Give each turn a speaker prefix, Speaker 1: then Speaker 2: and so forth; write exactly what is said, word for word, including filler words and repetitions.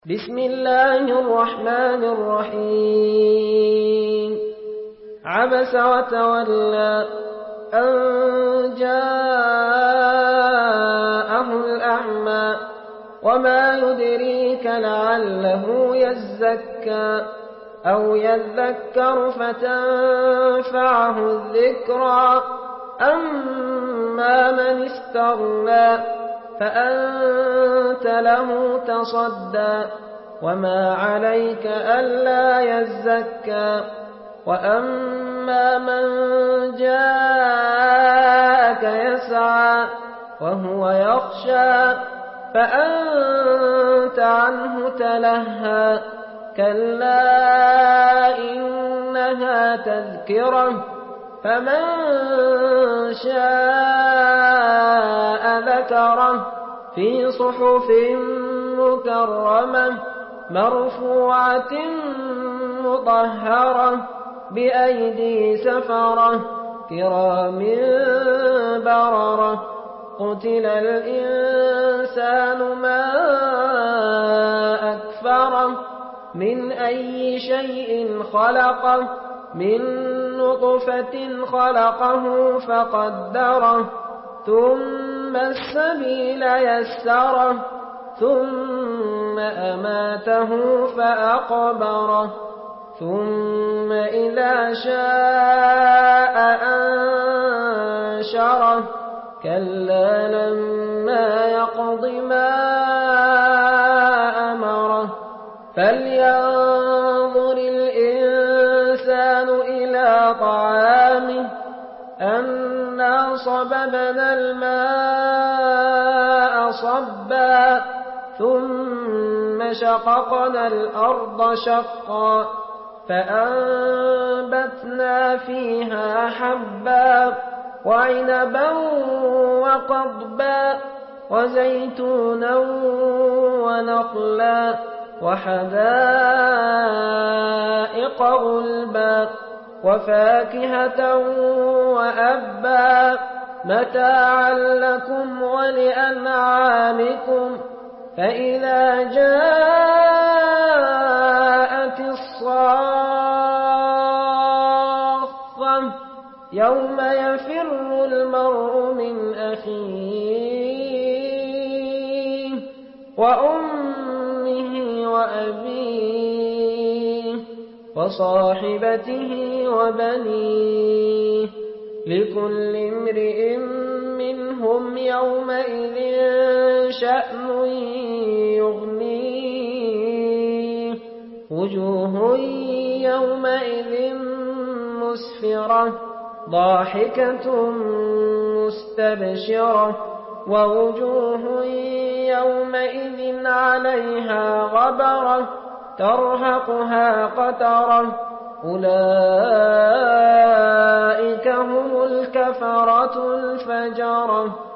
Speaker 1: بسم الله الرحمن الرحيم عبس وتولى أن جاءه الأعمى وما يدريك لعله يزكى أو يذكر فتنفعه الذكرى أما من استغنى فأنت له تصدى وما عليك ألا يزكى وأما من جاءك يسعى وهو يخشى فأنت عنه تلهى كلا إنها تذكرة فمن شاء ذكره في صحف مكرمة مرفوعة مطهرة بأيدي سفرة كرام بررة قتل الإنسان ما أكفره من أي شيء خلقه من نطفة خلقه فقدره ثم السبيل يسره ثم أماته فأقبره ثم إذا شاء أنشره كلا لما يقض ما أمره فلينظر الإنسان إلى طعامه أنا صببنا الماء صبا ثم شققنا الأرض شقا فأنبتنا فيها حبا وعنبا وقضبا وزيتونا ونخلا وحدائق غلبا وفاكهة وأبا متاعا لكم ولأنعامكم فإذا جاءت الصاخة يوم يفر المرء من أخيه وأمه وأبيه وصاحبته وبنيه لكل امرئ منهم يومئذ شأن يغنيه وجوه يومئذ مسفرة ضاحكة مستبشرة ووجوه يومئذ عليها غبرة ترهقها قترة أولئك هم الكفرة الفجرة.